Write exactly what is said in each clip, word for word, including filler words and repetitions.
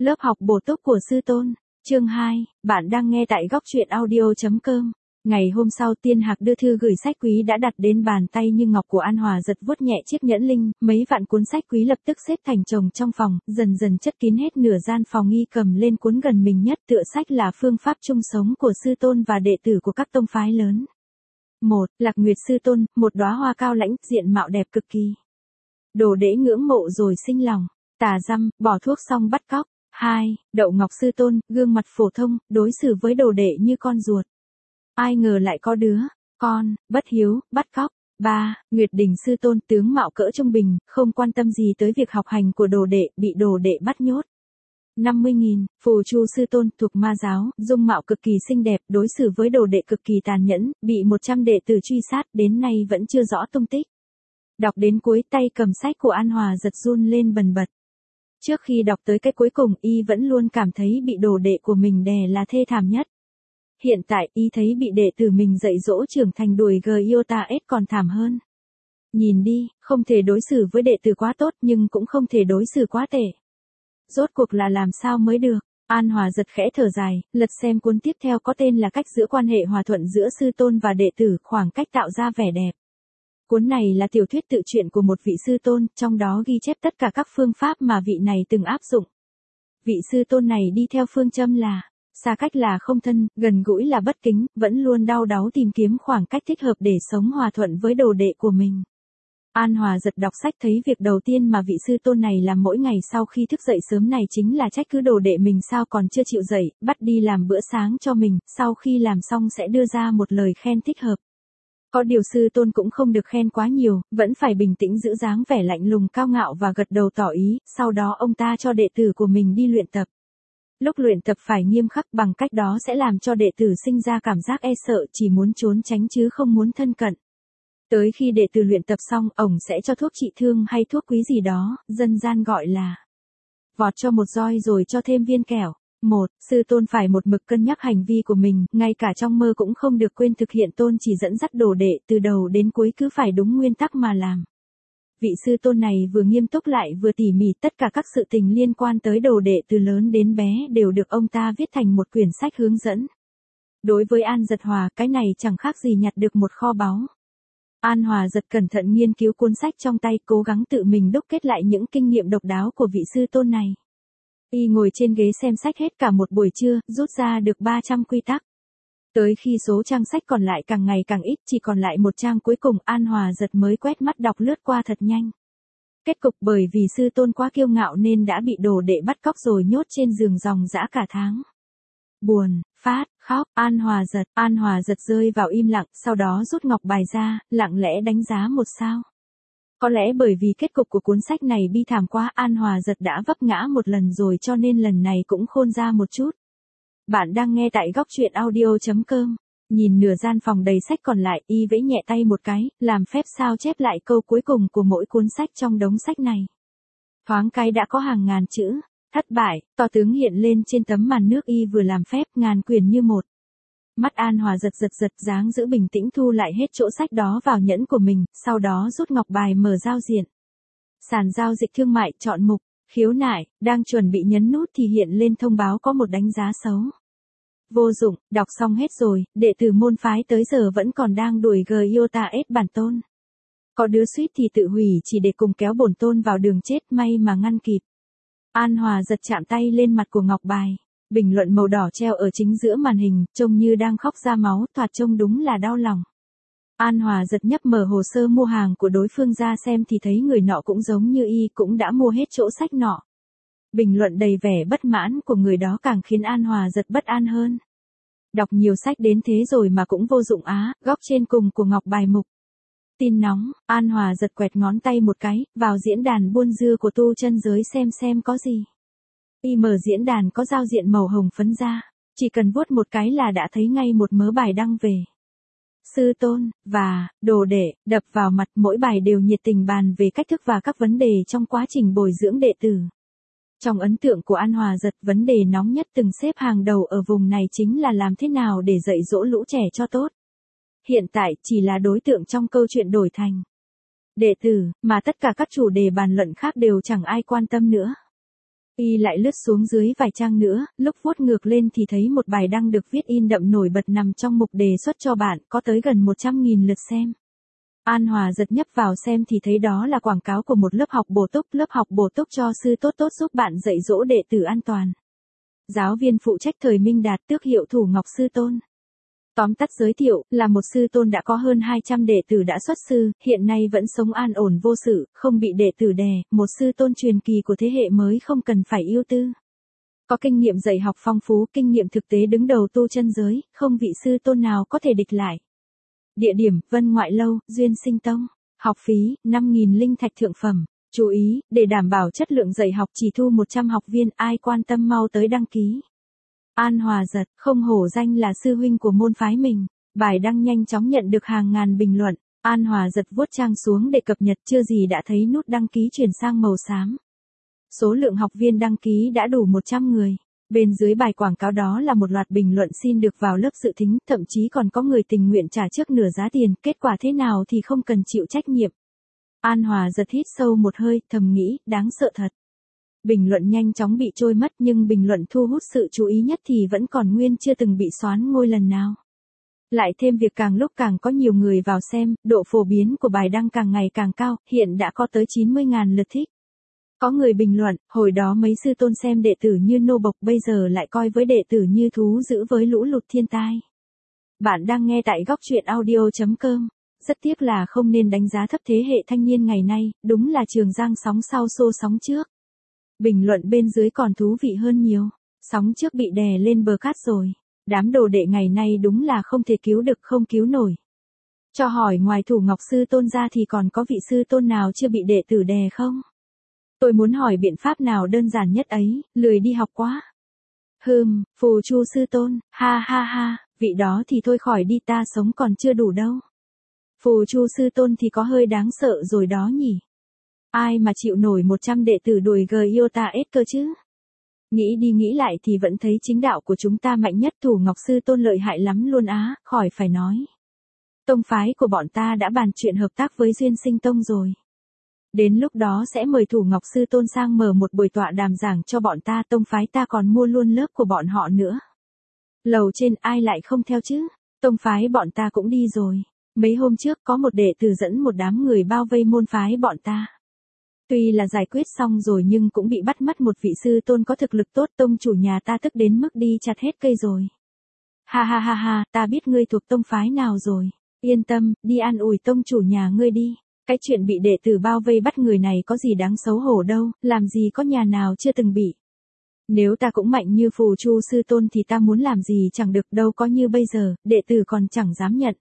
Lớp học bổ túc của sư tôn. Chương hai, bạn đang nghe tại góc truyện audio chấm com. Ngày hôm sau Tiên Hạc đưa thư gửi sách quý đã đặt đến bàn tay như ngọc của An Hòa giật vuốt nhẹ chiếc nhẫn linh, mấy vạn cuốn sách quý lập tức xếp thành chồng trong phòng, dần dần chất kín hết nửa gian phòng. Y cầm lên cuốn gần mình nhất, tựa sách là Phương pháp chung sống của sư tôn và đệ tử của các tông phái lớn. một. Lạc Nguyệt sư tôn, một đóa hoa cao lãnh, diện mạo đẹp cực kỳ. Đồ đệ ngưỡng mộ rồi sinh lòng, tà dăm, bỏ thuốc xong bắt cóc. hai. Đậu Ngọc sư tôn, gương mặt phổ thông, đối xử với đồ đệ như con ruột. Ai ngờ lại có đứa con bất hiếu, bắt cóc. ba. Nguyệt Đình sư tôn, tướng mạo cỡ trung bình, không quan tâm gì tới việc học hành của đồ đệ, bị đồ đệ bắt nhốt. năm mươi nghìn. Phù Chu sư tôn, thuộc Ma giáo, dung mạo cực kỳ xinh đẹp, đối xử với đồ đệ cực kỳ tàn nhẫn, bị một trăm đệ tử truy sát, đến nay vẫn chưa rõ tung tích. Đọc đến cuối, tay cầm sách của An Hòa giật run lên bần bật. Trước khi đọc tới cái cuối cùng, y vẫn luôn cảm thấy bị đồ đệ của mình đè là thê thảm nhất. Hiện tại, y thấy bị đệ tử mình dạy dỗ trưởng thành đuổi Giota S còn thảm hơn. Nhìn đi, không thể đối xử với đệ tử quá tốt nhưng cũng không thể đối xử quá tệ. Rốt cuộc là làm sao mới được? An Hòa giật khẽ thở dài, lật xem cuốn tiếp theo có tên là Cách giữ quan hệ hòa thuận giữa sư tôn và đệ tử, khoảng cách tạo ra vẻ đẹp. Cuốn này là tiểu thuyết tự truyện của một vị sư tôn, trong đó ghi chép tất cả các phương pháp mà vị này từng áp dụng. Vị sư tôn này đi theo phương châm là xa cách là không thân, gần gũi là bất kính, vẫn luôn đau đáu tìm kiếm khoảng cách thích hợp để sống hòa thuận với đồ đệ của mình. An Hòa giật đọc sách thấy việc đầu tiên mà vị sư tôn này làm mỗi ngày sau khi thức dậy sớm này chính là trách cứ đồ đệ mình sao còn chưa chịu dậy, bắt đi làm bữa sáng cho mình, sau khi làm xong sẽ đưa ra một lời khen thích hợp. Có điều sư tôn cũng không được khen quá nhiều, vẫn phải bình tĩnh giữ dáng vẻ lạnh lùng cao ngạo và gật đầu tỏ ý, sau đó ông ta cho đệ tử của mình đi luyện tập. Lúc luyện tập phải nghiêm khắc, bằng cách đó sẽ làm cho đệ tử sinh ra cảm giác e sợ, chỉ muốn trốn tránh chứ không muốn thân cận. Tới khi đệ tử luyện tập xong, ổng sẽ cho thuốc trị thương hay thuốc quý gì đó, dân gian gọi là vọt cho một roi rồi cho thêm viên kẹo. một. Sư tôn phải một mực cân nhắc hành vi của mình, ngay cả trong mơ cũng không được quên thực hiện tôn chỉ dẫn dắt đồ đệ, từ đầu đến cuối cứ phải đúng nguyên tắc mà làm. Vị sư tôn này vừa nghiêm túc lại vừa tỉ mỉ, tất cả các sự tình liên quan tới đồ đệ từ lớn đến bé đều được ông ta viết thành một quyển sách hướng dẫn. Đối với An Giật Hòa, cái này chẳng khác gì nhặt được một kho báu. An Hòa giật cẩn thận nghiên cứu cuốn sách trong tay, cố gắng tự mình đúc kết lại những kinh nghiệm độc đáo của vị sư tôn này. Y ngồi trên ghế xem sách hết cả một buổi trưa, rút ra được ba trăm quy tắc. Tới khi số trang sách còn lại càng ngày càng ít, chỉ còn lại một trang cuối cùng, An Hòa giật mới quét mắt đọc lướt qua thật nhanh. Kết cục bởi vì sư tôn quá kiêu ngạo nên đã bị đồ đệ bắt cóc rồi nhốt trên giường ròng rã cả tháng. Buồn, phát, khóc, An Hòa giật, An Hòa giật rơi vào im lặng, sau đó rút ngọc bài ra, lặng lẽ đánh giá một sao. Có lẽ bởi vì kết cục của cuốn sách này bi thảm quá, An Hòa giật đã vấp ngã một lần rồi cho nên lần này cũng khôn ra một chút. Bạn đang nghe tại góc truyện audio chấm com. Nhìn nửa gian phòng đầy sách còn lại, y vẫy nhẹ tay một cái, làm phép sao chép lại câu cuối cùng của mỗi cuốn sách trong đống sách này. Thoáng cái đã có hàng ngàn chữ. Thất bại, to tướng hiện lên trên tấm màn nước, y vừa làm phép, ngàn quyền như một. Mắt An Hòa giật giật giật, dáng giữ bình tĩnh thu lại hết chỗ sách đó vào nhẫn của mình, sau đó rút ngọc bài mở giao diện. Sàn giao dịch thương mại, chọn mục, khiếu nại, đang chuẩn bị nhấn nút thì hiện lên thông báo có một đánh giá xấu. Vô dụng, đọc xong hết rồi, đệ tử môn phái tới giờ vẫn còn đang đuổi Giota S bản tôn. Có đứa suýt thì tự hủy chỉ để cùng kéo bổn tôn vào đường chết, may mà ngăn kịp. An Hòa giật chạm tay lên mặt của ngọc bài. Bình luận màu đỏ treo ở chính giữa màn hình, trông như đang khóc ra máu, thoạt trông đúng là đau lòng. An Hòa giật nhấp mở hồ sơ mua hàng của đối phương ra xem thì thấy người nọ cũng giống như y, cũng đã mua hết chỗ sách nọ. Bình luận đầy vẻ bất mãn của người đó càng khiến An Hòa giật bất an hơn. Đọc nhiều sách đến thế rồi mà cũng vô dụng á, góc trên cùng của ngọc bài mục. Tin nóng, An Hòa giật quẹt ngón tay một cái, vào diễn đàn buôn dưa của tu chân giới xem xem có gì. Y mở diễn đàn có giao diện màu hồng phấn ra, chỉ cần vuốt một cái là đã thấy ngay một mớ bài đăng về sư tôn và đồ đệ, đập vào mặt, mỗi bài đều nhiệt tình bàn về cách thức và các vấn đề trong quá trình bồi dưỡng đệ tử. Trong ấn tượng của An Hòa giật, vấn đề nóng nhất từng xếp hàng đầu ở vùng này chính là làm thế nào để dạy dỗ lũ trẻ cho tốt. Hiện tại chỉ là đối tượng trong câu chuyện đổi thành đệ tử, mà tất cả các chủ đề bàn luận khác đều chẳng ai quan tâm nữa. Y lại lướt xuống dưới vài trang nữa, lúc vuốt ngược lên thì thấy một bài đăng được viết in đậm nổi bật nằm trong mục đề xuất cho bạn, có tới gần một trăm nghìn lượt xem. An Hòa giật nhấp vào xem thì thấy đó là quảng cáo của một lớp học bổ túc, lớp học bổ túc cho sư tốt tốt giúp bạn dạy dỗ đệ tử an toàn. Giáo viên phụ trách thời Minh Đạt tước hiệu Thủ Ngọc Sư Tôn. Tóm tắt giới thiệu, là một sư tôn đã có hơn hai trăm đệ tử đã xuất sư, hiện nay vẫn sống an ổn vô sự, không bị đệ tử đè, một sư tôn truyền kỳ của thế hệ mới không cần phải ưu tư. Có kinh nghiệm dạy học phong phú, kinh nghiệm thực tế đứng đầu tu chân giới, không vị sư tôn nào có thể địch lại. Địa điểm, Vân Ngoại Lâu, Duyên Sinh Tông. Học phí, năm nghìn linh thạch thượng phẩm. Chú ý, để đảm bảo chất lượng dạy học chỉ thu một trăm học viên, ai quan tâm mau tới đăng ký. An Hòa giật, không hổ danh là sư huynh của môn phái mình. Bài đăng nhanh chóng nhận được hàng ngàn bình luận. An Hòa giật vuốt trang xuống để cập nhật, chưa gì đã thấy nút đăng ký chuyển sang màu xám. Số lượng học viên đăng ký đã đủ một trăm người. Bên dưới bài quảng cáo đó là một loạt bình luận xin được vào lớp dự thính, thậm chí còn có người tình nguyện trả trước nửa giá tiền, kết quả thế nào thì không cần chịu trách nhiệm. An Hòa giật hít sâu một hơi, thầm nghĩ, đáng sợ thật. Bình luận nhanh chóng bị trôi mất, nhưng bình luận thu hút sự chú ý nhất thì vẫn còn nguyên chưa từng bị xoán ngôi lần nào. Lại thêm việc càng lúc càng có nhiều người vào xem, độ phổ biến của bài đăng càng ngày càng cao, hiện đã có tới chín mươi nghìn lượt thích. Có người bình luận, hồi đó mấy sư tôn xem đệ tử như nô bộc, bây giờ lại coi với đệ tử như thú dữ với lũ lụt thiên tai. Bạn đang nghe tại góc truyện audio chấm com. Rất tiếc là không nên đánh giá thấp thế hệ thanh niên ngày nay, đúng là Trường Giang sóng sau xô sóng trước. Bình luận bên dưới còn thú vị hơn nhiều. Sóng trước bị đè lên bờ cát rồi. Đám đồ đệ ngày nay đúng là không thể cứu được, không cứu nổi. Cho hỏi ngoài Thủ Ngọc Sư Tôn ra thì còn có vị sư tôn nào chưa bị đệ tử đè không? Tôi muốn hỏi biện pháp nào đơn giản nhất ấy, lười đi học quá. Hừm, Phù Chu Sư Tôn, ha ha ha, vị đó thì thôi khỏi đi, ta sống còn chưa đủ đâu. Phù Chu Sư Tôn thì có hơi đáng sợ rồi đó nhỉ. Ai mà chịu nổi một trăm đệ tử đuổi gờ yêu ta ết cơ chứ. Nghĩ đi nghĩ lại thì vẫn thấy chính đạo của chúng ta mạnh nhất, Thủ Ngọc Sư Tôn lợi hại lắm luôn á, khỏi phải nói. Tông phái của bọn ta đã bàn chuyện hợp tác với Duyên Sinh Tông rồi. Đến lúc đó sẽ mời Thủ Ngọc Sư Tôn sang mở một buổi tọa đàm giảng cho bọn ta, tông phái ta còn mua luôn lớp của bọn họ nữa. Lầu trên ai lại không theo chứ, tông phái bọn ta cũng đi rồi. Mấy hôm trước có một đệ tử dẫn một đám người bao vây môn phái bọn ta. Tuy là giải quyết xong rồi nhưng cũng bị bắt mất một vị sư tôn có thực lực tốt, tông chủ nhà ta tức đến mức đi chặt hết cây rồi. Ha ha ha ha, ta biết ngươi thuộc tông phái nào rồi. Yên tâm, đi an ủi tông chủ nhà ngươi đi. Cái chuyện bị đệ tử bao vây bắt người này có gì đáng xấu hổ đâu, làm gì có nhà nào chưa từng bị. Nếu ta cũng mạnh như Phù Chu Sư Tôn thì ta muốn làm gì chẳng được, đâu có như bây giờ, đệ tử còn chẳng dám nhận.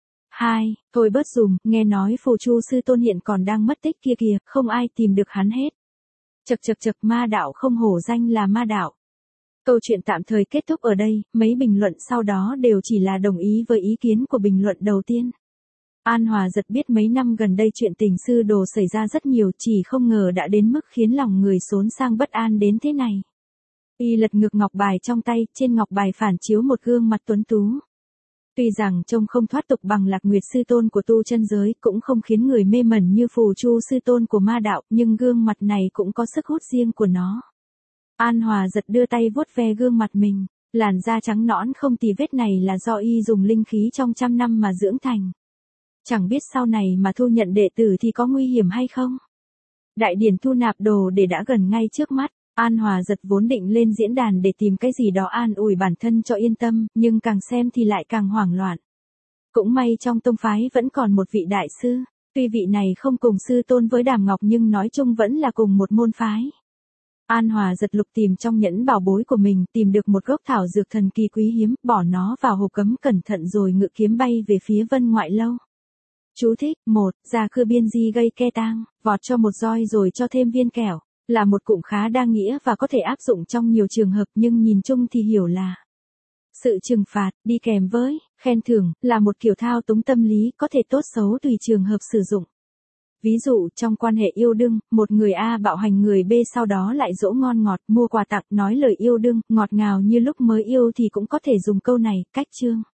Hai, thôi bớt dùm, nghe nói Phù Chu Sư Tôn hiện còn đang mất tích kia kìa, không ai tìm được hắn hết. Chật chật chật, ma đạo không hổ danh là ma đạo. Câu chuyện tạm thời kết thúc ở đây, mấy bình luận sau đó đều chỉ là đồng ý với ý kiến của bình luận đầu tiên. An Hòa giật biết mấy năm gần đây chuyện tình sư đồ xảy ra rất nhiều, chỉ không ngờ đã đến mức khiến lòng người xốn sang bất an đến thế này. Y lật ngược ngọc bài trong tay, trên ngọc bài phản chiếu một gương mặt tuấn tú. Tuy rằng trông không thoát tục bằng Lạc Nguyệt Sư Tôn của tu chân giới, cũng không khiến người mê mẩn như Phù Chu Sư Tôn của ma đạo, nhưng gương mặt này cũng có sức hút riêng của nó. An Hòa giật đưa tay vuốt ve gương mặt mình, làn da trắng nõn không tì vết này là do y dùng linh khí trong trăm năm mà dưỡng thành. Chẳng biết sau này mà thu nhận đệ tử thì có nguy hiểm hay không. Đại điển thu nạp đồ để đã gần ngay trước mắt. An Hòa giật vốn định lên diễn đàn để tìm cái gì đó an ủi bản thân cho yên tâm, nhưng càng xem thì lại càng hoảng loạn. Cũng may trong tông phái vẫn còn một vị đại sư, tuy vị này không cùng sư tôn với Đàm Ngọc nhưng nói chung vẫn là cùng một môn phái. An Hòa giật lục tìm trong nhẫn bảo bối của mình, tìm được một gốc thảo dược thần kỳ quý hiếm, bỏ nó vào hộp cấm cẩn thận rồi ngự kiếm bay về phía Vân Ngoại Lâu. Chú thích, một, ra khư biên di gây ke tang, vọt cho một roi rồi cho thêm viên kẹo. Là một cụm khá đa nghĩa và có thể áp dụng trong nhiều trường hợp, nhưng nhìn chung thì hiểu là sự trừng phạt, đi kèm với khen thưởng, là một kiểu thao túng tâm lý, có thể tốt xấu tùy trường hợp sử dụng. Ví dụ, trong quan hệ yêu đương, một người A bạo hành người B sau đó lại dỗ ngon ngọt, mua quà tặng, nói lời yêu đương, ngọt ngào như lúc mới yêu thì cũng có thể dùng câu này, cách chương.